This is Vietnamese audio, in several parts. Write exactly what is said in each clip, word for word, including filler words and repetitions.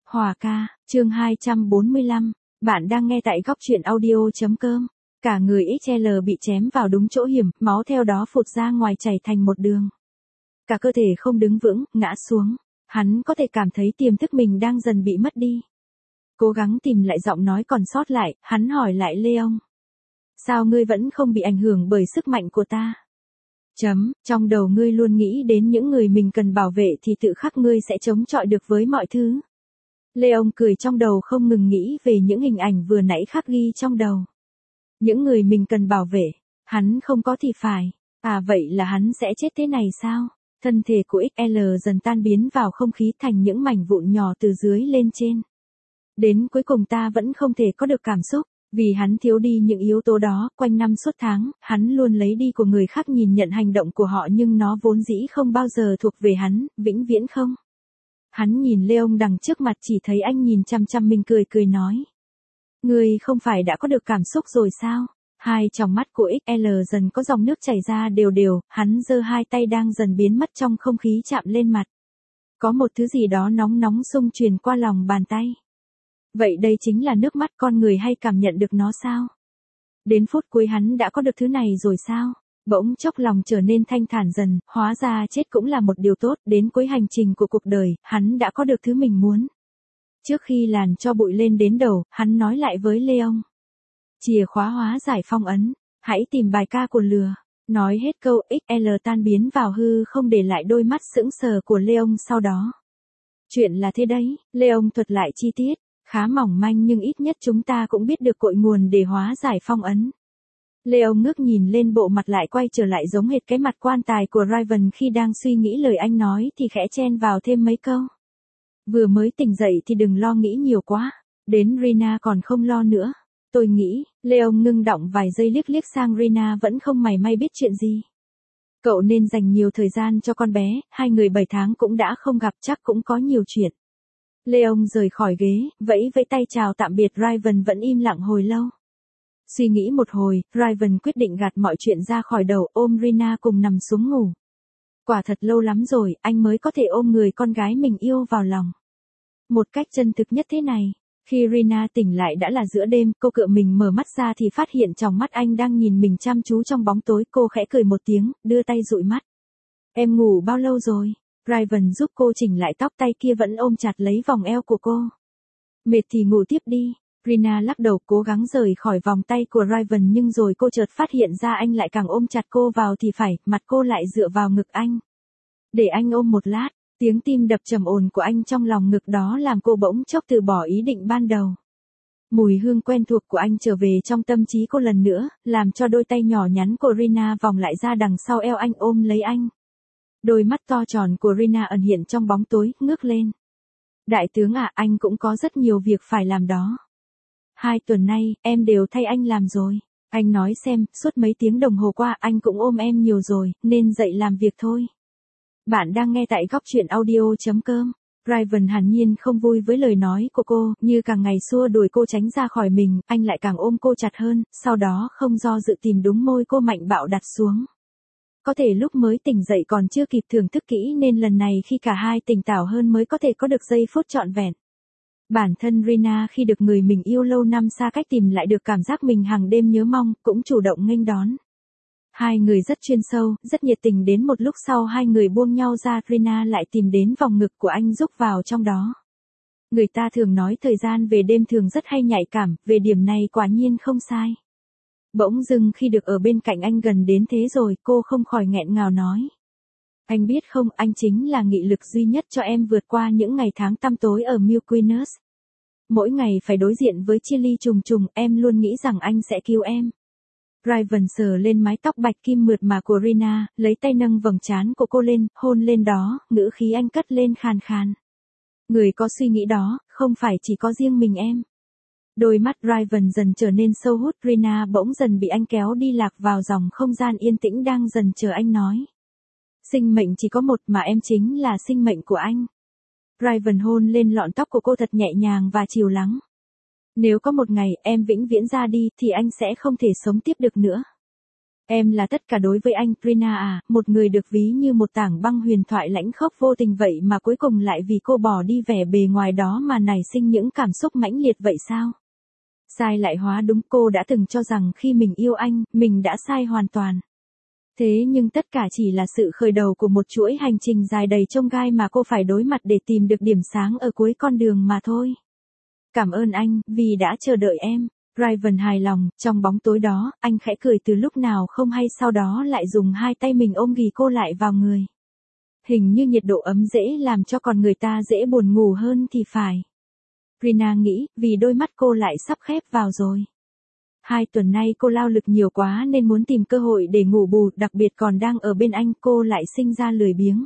Hòa ca, chương hai trăm bốn mươi lăm, bạn đang nghe tại góc truyện audio.com. Cả người ích lờ bị chém vào đúng chỗ hiểm, máu theo đó phụt ra ngoài chảy thành một đường. Cả cơ thể không đứng vững, ngã xuống. Hắn có thể cảm thấy tiềm thức mình đang dần bị mất đi. Cố gắng tìm lại giọng nói còn sót lại, hắn hỏi lại Leon. Sao ngươi vẫn không bị ảnh hưởng bởi sức mạnh của ta? Chấm, trong đầu ngươi luôn nghĩ đến những người mình cần bảo vệ thì tự khắc ngươi sẽ chống chọi được với mọi thứ. Leon cười trong đầu không ngừng nghĩ về những hình ảnh vừa nãy khắc ghi trong đầu. Những người mình cần bảo vệ, hắn không có thì phải. À vậy là hắn sẽ chết thế này sao? Thân thể của ích lờ dần tan biến vào không khí thành những mảnh vụn nhỏ từ dưới lên trên. Đến cuối cùng ta vẫn không thể có được cảm xúc, vì hắn thiếu đi những yếu tố đó. Quanh năm suốt tháng, hắn luôn lấy đi của người khác nhìn nhận hành động của họ nhưng nó vốn dĩ không bao giờ thuộc về hắn, vĩnh viễn không. Hắn nhìn Leon đằng trước mặt chỉ thấy anh nhìn chăm chăm mình cười cười nói. Ngươi không phải đã có được cảm xúc rồi sao? Hai tròng mắt của ích lờ dần có dòng nước chảy ra đều đều, hắn giơ hai tay đang dần biến mất trong không khí chạm lên mặt. Có một thứ gì đó nóng nóng xung truyền qua lòng bàn tay. Vậy đây chính là nước mắt con người hay cảm nhận được nó sao? Đến phút cuối hắn đã có được thứ này rồi sao? Bỗng chốc lòng trở nên thanh thản dần, hóa ra chết cũng là một điều tốt, đến cuối hành trình của cuộc đời, hắn đã có được thứ mình muốn. Trước khi làn cho bụi lên đến đầu, hắn nói lại với Leon. Chìa khóa hóa giải phong ấn, hãy tìm bài ca của lừa. Nói hết câu ích lờ tan biến vào hư không để lại đôi mắt sững sờ của Leon sau đó. Chuyện là thế đấy, Leon thuật lại chi tiết, khá mỏng manh nhưng ít nhất chúng ta cũng biết được cội nguồn để hóa giải phong ấn. Leon ngước nhìn lên bộ mặt lại quay trở lại giống hệt cái mặt quan tài của Raven khi đang suy nghĩ lời anh nói thì khẽ chen vào thêm mấy câu. Vừa mới tỉnh dậy thì đừng lo nghĩ nhiều quá, đến Rina còn không lo nữa. Tôi nghĩ, Leon ngưng đọng vài giây liếc liếc sang Rina vẫn không mảy may biết chuyện gì. Cậu nên dành nhiều thời gian cho con bé, hai người bảy tháng cũng đã không gặp chắc cũng có nhiều chuyện. Leon rời khỏi ghế, vẫy vẫy tay chào tạm biệt Raven vẫn im lặng hồi lâu. Suy nghĩ một hồi, Raven quyết định gạt mọi chuyện ra khỏi đầu ôm Rina cùng nằm xuống ngủ. Quả thật lâu lắm rồi, anh mới có thể ôm người con gái mình yêu vào lòng. Một cách chân thực nhất thế này. Khi Rina tỉnh lại đã là giữa đêm, cô cựa mình mở mắt ra thì phát hiện trong mắt anh đang nhìn mình chăm chú trong bóng tối. Cô khẽ cười một tiếng, đưa tay dụi mắt. Em ngủ bao lâu rồi? Raven giúp cô chỉnh lại tóc, tay kia vẫn ôm chặt lấy vòng eo của cô. Mệt thì ngủ tiếp đi. Rina lắc đầu cố gắng rời khỏi vòng tay của Raven nhưng rồi cô chợt phát hiện ra anh lại càng ôm chặt cô vào thì phải, mặt cô lại dựa vào ngực anh. Để anh ôm một lát. Tiếng tim đập trầm ổn của anh trong lòng ngực đó làm cô bỗng chốc từ bỏ ý định ban đầu. Mùi hương quen thuộc của anh trở về trong tâm trí cô lần nữa, làm cho đôi tay nhỏ nhắn của Rina vòng lại ra đằng sau eo anh ôm lấy anh. Đôi mắt to tròn của Rina ẩn hiện trong bóng tối, ngước lên. Đại tướng à, anh cũng có rất nhiều việc phải làm đó. Hai tuần nay, em đều thay anh làm rồi. Anh nói xem, suốt mấy tiếng đồng hồ qua anh cũng ôm em nhiều rồi, nên dậy làm việc thôi. Bạn đang nghe tại góc truyện audio.com. Raven hẳn nhiên không vui với lời nói của cô, như càng ngày xua đuổi cô tránh ra khỏi mình, anh lại càng ôm cô chặt hơn, sau đó không do dự tìm đúng môi cô mạnh bạo đặt xuống. Có thể lúc mới tỉnh dậy còn chưa kịp thưởng thức kỹ nên lần này khi cả hai tỉnh táo hơn mới có thể có được giây phút trọn vẹn. Bản thân Rina khi được người mình yêu lâu năm xa cách tìm lại được cảm giác mình hàng đêm nhớ mong, cũng chủ động nghênh đón. Hai người rất chuyên sâu, rất nhiệt tình đến một lúc sau hai người buông nhau ra, Rina lại tìm đến vòng ngực của anh rúc vào trong đó. Người ta thường nói thời gian về đêm thường rất hay nhạy cảm, về điểm này quả nhiên không sai. Bỗng dưng khi được ở bên cạnh anh gần đến thế rồi, cô không khỏi nghẹn ngào nói. Anh biết không, anh chính là nghị lực duy nhất cho em vượt qua những ngày tháng tăm tối ở Milquinas. Mỗi ngày phải đối diện với chia ly trùng trùng, em luôn nghĩ rằng anh sẽ cứu em. Raven sờ lên mái tóc bạch kim mượt mà của Rina, lấy tay nâng vầng trán của cô lên, hôn lên đó, ngữ khí anh cất lên khàn khàn. Người có suy nghĩ đó, không phải chỉ có riêng mình em. Đôi mắt Raven dần trở nên sâu hút, Rina bỗng dần bị anh kéo đi lạc vào dòng không gian yên tĩnh đang dần chờ anh nói. Sinh mệnh chỉ có một mà em chính là sinh mệnh của anh. Raven hôn lên lọn tóc của cô thật nhẹ nhàng và chiều lắng. Nếu có một ngày em vĩnh viễn ra đi thì anh sẽ không thể sống tiếp được nữa. Em là tất cả đối với anh, Rina à, một người được ví như một tảng băng huyền thoại lãnh khốc vô tình vậy mà cuối cùng lại vì cô bỏ đi vẻ bề ngoài đó mà nảy sinh những cảm xúc mãnh liệt vậy sao? Sai lại hóa đúng, cô đã từng cho rằng khi mình yêu anh, mình đã sai hoàn toàn. Thế nhưng tất cả chỉ là sự khởi đầu của một chuỗi hành trình dài đầy chông gai mà cô phải đối mặt để tìm được điểm sáng ở cuối con đường mà thôi. Cảm ơn anh, vì đã chờ đợi em. Raven hài lòng, trong bóng tối đó, anh khẽ cười từ lúc nào không hay, sau đó lại dùng hai tay mình ôm ghì cô lại vào người. Hình như nhiệt độ ấm dễ làm cho con người ta dễ buồn ngủ hơn thì phải. Rina nghĩ, vì đôi mắt cô lại sắp khép vào rồi. Hai tuần nay cô lao lực nhiều quá nên muốn tìm cơ hội để ngủ bù, đặc biệt còn đang ở bên anh, cô lại sinh ra lười biếng.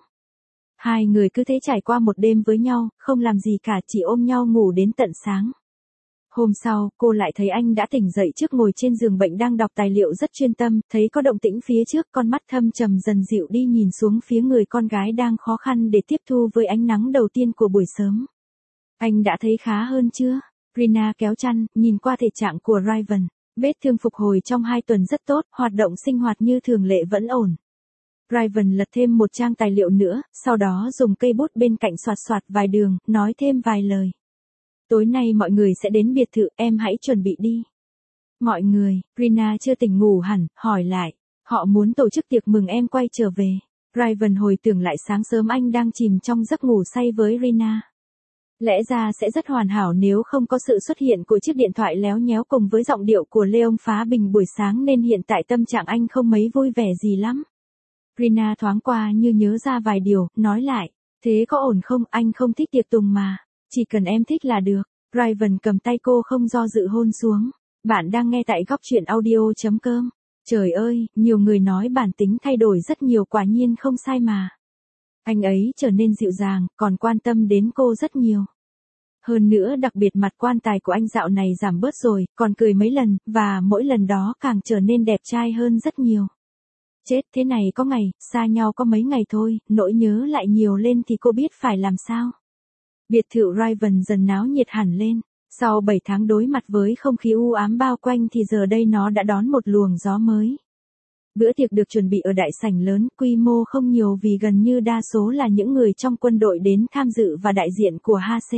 Hai người cứ thế trải qua một đêm với nhau, không làm gì cả, chỉ ôm nhau ngủ đến tận sáng. Hôm sau, cô lại thấy anh đã tỉnh dậy trước ngồi trên giường bệnh đang đọc tài liệu rất chuyên tâm, thấy có động tĩnh phía trước, con mắt thâm trầm dần dịu đi nhìn xuống phía người con gái đang khó khăn để tiếp thu với ánh nắng đầu tiên của buổi sớm. Anh đã thấy khá hơn chưa? Rina kéo chăn, nhìn qua thể trạng của Raven. Vết thương phục hồi trong hai tuần rất tốt, hoạt động sinh hoạt như thường lệ vẫn ổn. Raven lật thêm một trang tài liệu nữa, sau đó dùng cây bút bên cạnh soạt soạt vài đường, nói thêm vài lời. Tối nay mọi người sẽ đến biệt thự, em hãy chuẩn bị đi. Mọi người, Rina chưa tỉnh ngủ hẳn, hỏi lại. Họ muốn tổ chức tiệc mừng em quay trở về. Raven hồi tưởng lại sáng sớm anh đang chìm trong giấc ngủ say với Rina. Lẽ ra sẽ rất hoàn hảo nếu không có sự xuất hiện của chiếc điện thoại léo nhéo cùng với giọng điệu của Leon phá bình buổi sáng, nên hiện tại tâm trạng anh không mấy vui vẻ gì lắm. Rina thoáng qua như nhớ ra vài điều, nói lại. Thế có ổn không, anh không thích tiệc tùng mà. Chỉ cần em thích là được. Raven cầm tay cô không do dự hôn xuống. Bạn đang nghe tại góc truyện audio chấm com. Trời ơi, nhiều người nói bản tính thay đổi rất nhiều, quả nhiên không sai mà. Anh ấy trở nên dịu dàng, còn quan tâm đến cô rất nhiều. Hơn nữa đặc biệt mặt quan tài của anh dạo này giảm bớt rồi, còn cười mấy lần, và mỗi lần đó càng trở nên đẹp trai hơn rất nhiều. Chết, thế này có ngày, xa nhau có mấy ngày thôi, nỗi nhớ lại nhiều lên thì cô biết phải làm sao. Biệt thự Raven dần náo nhiệt hẳn lên. Sau bảy tháng đối mặt với không khí u ám bao quanh thì giờ đây nó đã đón một luồng gió mới. Bữa tiệc được chuẩn bị ở đại sảnh lớn, quy mô không nhiều vì gần như đa số là những người trong quân đội đến tham dự và đại diện của hát xê.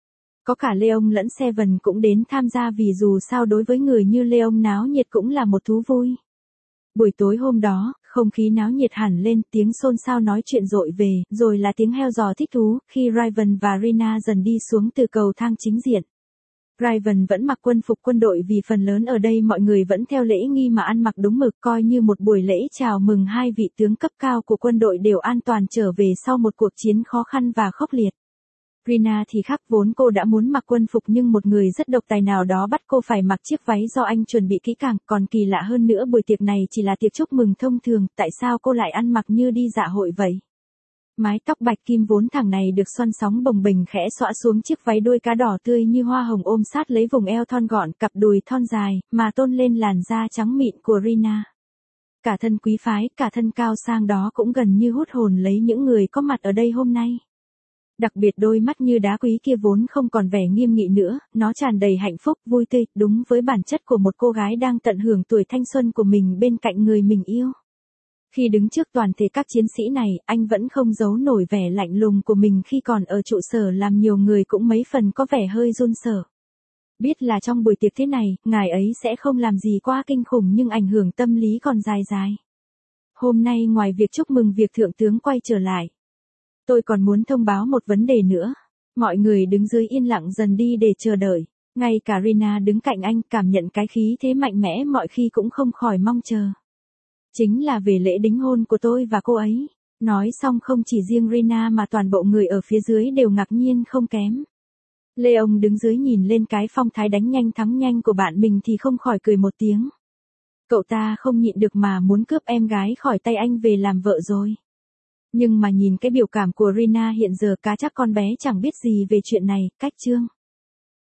Có cả Leon lẫn Seven cũng đến tham gia vì dù sao đối với người như Leon náo nhiệt cũng là một thú vui. Buổi tối hôm đó, không khí náo nhiệt hẳn lên, tiếng xôn xao nói chuyện rội về, rồi là tiếng heo giò thích thú, khi Raven và Rina dần đi xuống từ cầu thang chính diện. Raven vẫn mặc quân phục quân đội vì phần lớn ở đây mọi người vẫn theo lễ nghi mà ăn mặc đúng mực, coi như một buổi lễ chào mừng hai vị tướng cấp cao của quân đội đều an toàn trở về sau một cuộc chiến khó khăn và khốc liệt. Rina thì khác, vốn cô đã muốn mặc quân phục nhưng một người rất độc tài nào đó bắt cô phải mặc chiếc váy do anh chuẩn bị kỹ càng, còn kỳ lạ hơn nữa buổi tiệc này chỉ là tiệc chúc mừng thông thường, tại sao cô lại ăn mặc như đi dạ hội vậy? Mái tóc bạch kim vốn thẳng này được xoăn sóng bồng bềnh khẽ xõa xuống chiếc váy đuôi cá đỏ tươi như hoa hồng ôm sát lấy vùng eo thon gọn, cặp đùi thon dài, mà tôn lên làn da trắng mịn của Rina. Cả thân quý phái, cả thân cao sang đó cũng gần như hút hồn lấy những người có mặt ở đây hôm nay. Đặc biệt đôi mắt như đá quý kia vốn không còn vẻ nghiêm nghị nữa, nó tràn đầy hạnh phúc, vui tươi, đúng với bản chất của một cô gái đang tận hưởng tuổi thanh xuân của mình bên cạnh người mình yêu. Khi đứng trước toàn thể các chiến sĩ này, anh vẫn không giấu nổi vẻ lạnh lùng của mình khi còn ở trụ sở, làm nhiều người cũng mấy phần có vẻ hơi run sợ. Biết là trong buổi tiệc thế này, ngài ấy sẽ không làm gì quá kinh khủng nhưng ảnh hưởng tâm lý còn dài dài. Hôm nay ngoài việc chúc mừng việc thượng tướng quay trở lại, tôi còn muốn thông báo một vấn đề nữa. Mọi người đứng dưới yên lặng dần đi để chờ đợi. Ngay cả Rina đứng cạnh anh cảm nhận cái khí thế mạnh mẽ mọi khi cũng không khỏi mong chờ. Chính là về lễ đính hôn của tôi và cô ấy. Nói xong không chỉ riêng Rina mà toàn bộ người ở phía dưới đều ngạc nhiên không kém. Leon đứng dưới nhìn lên cái phong thái đánh nhanh thắng nhanh của bạn mình thì không khỏi cười một tiếng. Cậu ta không nhịn được mà muốn cướp em gái khỏi tay anh về làm vợ rồi. Nhưng mà nhìn cái biểu cảm của Rina hiện giờ cá chắc con bé chẳng biết gì về chuyện này, cách chương.